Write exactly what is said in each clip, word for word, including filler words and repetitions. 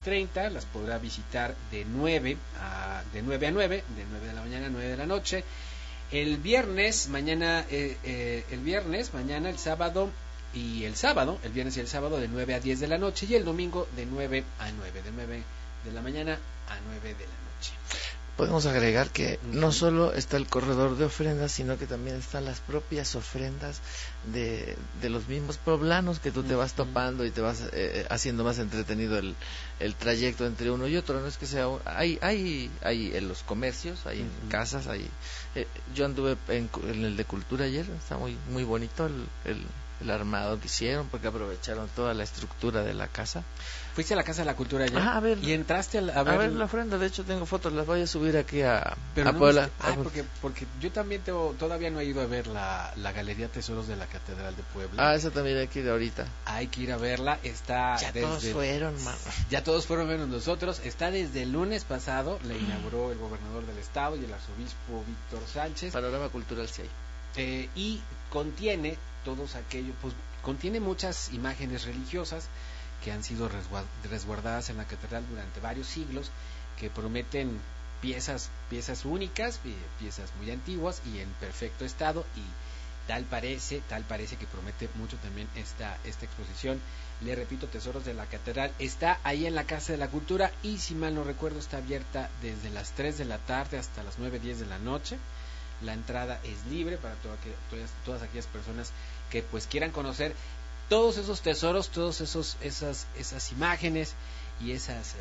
treinta, las podrá visitar de nueve a de nueve a nueve, de nueve de la mañana a nueve de la noche. El viernes, mañana, eh, eh, el viernes, mañana, el sábado y el sábado, el viernes y el sábado de nueve a diez de la noche y el domingo de nueve a nueve, de nueve de la mañana a nueve de la noche. Podemos agregar que uh-huh. no solo está el corredor de ofrendas, sino que también están las propias ofrendas de, de los mismos poblanos que tú te vas topando y te vas eh, haciendo más entretenido el, el trayecto entre uno y otro. No es que sea, hay hay hay en los comercios, hay uh-huh. en casas, hay eh, yo anduve en, en el de cultura ayer, está muy muy bonito el, el el armado que hicieron, porque aprovecharon toda la estructura de la casa. ¿Fuiste a la Casa de la Cultura ayer? Ah, a ver, y entraste a, a, ver... a ver la ofrenda. De hecho tengo fotos, las voy a subir aquí a, Pero a no Puebla. Viste... Ah, porque, porque yo también tengo, todavía no he ido a ver la, la Galería Tesoros de la Catedral de Puebla. Ah, esa también hay que ir ahorita. Hay que ir a verla, está ya desde... todos fueron, man. Ya todos fueron menos nosotros, está desde el lunes pasado, la inauguró el gobernador del estado y el arzobispo Víctor Sánchez. Panorama cultural sí hay. Eh, y contiene todos aquellos, pues contiene muchas imágenes religiosas que han sido resguardadas en la catedral durante varios siglos, que prometen piezas piezas únicas, piezas muy antiguas y en perfecto estado, y tal parece, tal parece que promete mucho también esta esta exposición. Le repito, Tesoros de la Catedral está ahí en la Casa de la Cultura y, si mal no recuerdo, está abierta desde las tres de la tarde hasta las nueve diez de la noche. La entrada es libre para toda que, todas, todas aquellas personas que pues quieran conocer todos esos tesoros, todos esos esas esas imágenes y esas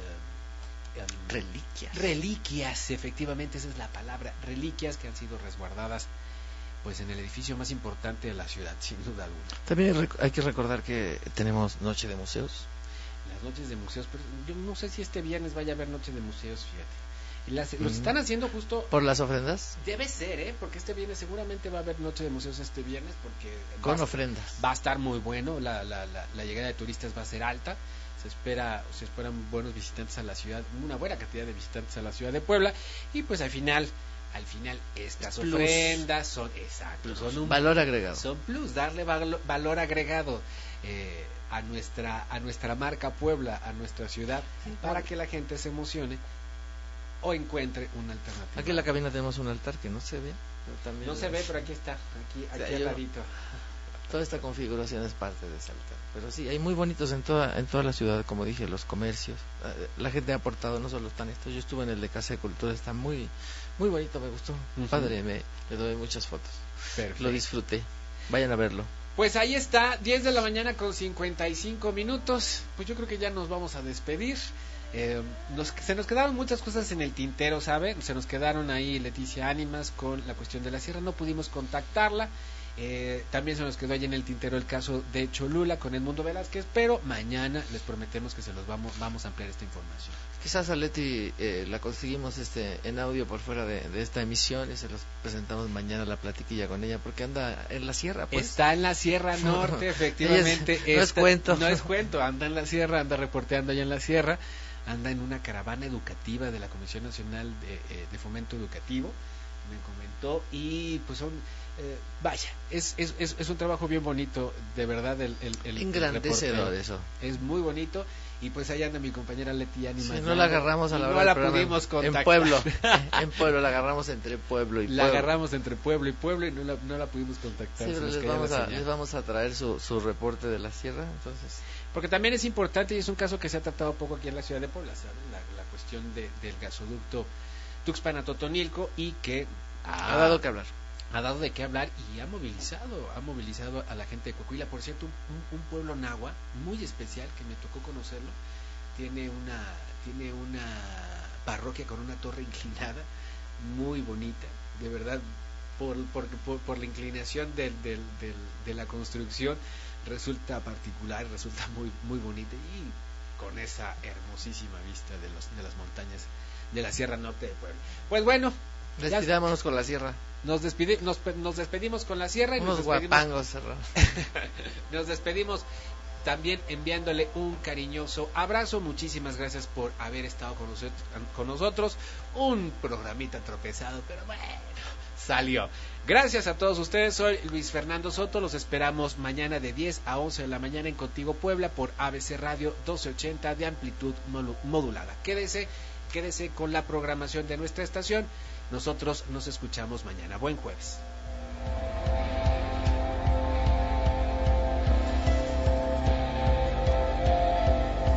uh, um, reliquias. Reliquias, efectivamente, esa es la palabra, reliquias que han sido resguardadas pues en el edificio más importante de la ciudad, sin duda alguna. También hay que recordar que tenemos Noche de Museos. Las noches de museos, pero yo no sé si este viernes vaya a haber Noche de Museos, fíjate. Las, los están haciendo justo por las ofrendas. Debe ser, ¿eh? Porque este viernes seguramente va a haber Noche de Museos este viernes, porque con va ofrendas va a estar muy bueno. La, la, la, la llegada de turistas va a ser alta. Se espera, se esperan buenos visitantes a la ciudad, una buena cantidad de visitantes a la ciudad de Puebla, y pues al final, al final estas plus. ofrendas son exacto, plus. son un valor agregado, son plus, darle valor, valor agregado eh, a nuestra a nuestra marca Puebla, a nuestra ciudad, sí, para que la gente se emocione o encuentre una alternativa. Aquí en la cabina tenemos un altar que no se ve, pero también no se ve, pero aquí está, aquí, aquí o sea, al ladito. Toda esta configuración es parte de ese altar. Pero sí, hay muy bonitos en toda en toda la ciudad, como dije, los comercios. La gente ha aportado, no solo están estos. Yo estuve en el de Casa de Cultura, está muy muy bonito, me gustó. Uh-huh. Padre, me le doy muchas fotos. Perfecto. Lo disfruté. Vayan a verlo. Pues ahí está, diez de la mañana con cincuenta y cinco minutos. Pues yo creo que ya nos vamos a despedir. Eh, nos, se nos quedaron muchas cosas en el tintero, ¿saben? Se nos quedaron ahí Leticia Ánimas con la cuestión de la sierra, no pudimos contactarla. Eh, también se nos quedó ahí en el tintero el caso de Cholula con Edmundo Velázquez, pero mañana les prometemos que se los vamos vamos a ampliar esta información. Quizás a Leti eh, la conseguimos este en audio por fuera de, de esta emisión y se los presentamos mañana la platiquilla con ella, porque anda en la sierra, pues. Está en la Sierra Norte, efectivamente. es, no esta, es cuento. No es cuento, anda en la sierra, anda reporteando allá en la sierra, anda en una caravana educativa de la Comisión Nacional de, eh, de Fomento Educativo, me comentó, y pues son eh, vaya, es, es, es, es un trabajo bien bonito, de verdad. El, el, el engrandecedor eso. Es muy bonito. Y pues allá anda mi compañera Leti Ánimas. Si no la agarramos a la hora no la pudimos contactar. En Pueblo, en Pueblo la agarramos entre Pueblo y Pueblo. La agarramos entre Pueblo y Pueblo y no la, no la pudimos contactar. Sí, pero les vamos, a, les vamos a traer su, su reporte de la sierra, entonces. Porque también es importante y es un caso que se ha tratado poco aquí en la ciudad de Puebla, ¿saben? La, la cuestión de, del gasoducto Tuxpan-Totonilco, y que ha, ha dado que hablar. Ha dado de qué hablar y ha movilizado, ha movilizado a la gente de Coahuila. Por cierto, un, un pueblo náhuatl muy especial que me tocó conocerlo. Tiene una, tiene una parroquia con una torre inclinada muy bonita, de verdad, por, por, por, por la inclinación del, del, del, de la construcción resulta particular, resulta muy, muy bonita, y con esa hermosísima vista de, los, de las montañas de la Sierra Norte de Puebla. Pues bueno, despidámonos con la sierra. Nos, despidi, nos, nos despedimos con la sierra y unos nos guapangos. Nos despedimos también enviándole un cariñoso abrazo. Muchísimas gracias por haber estado con nosotros, con nosotros. Un programita tropezado, pero bueno, Salió. Gracias a todos ustedes, soy Luis Fernando Soto, los esperamos mañana de diez a once de la mañana en Contigo Puebla por A B C Radio doce ochenta de amplitud modulada. Quédese, quédese con la programación de nuestra estación, nosotros nos escuchamos mañana. Buen jueves.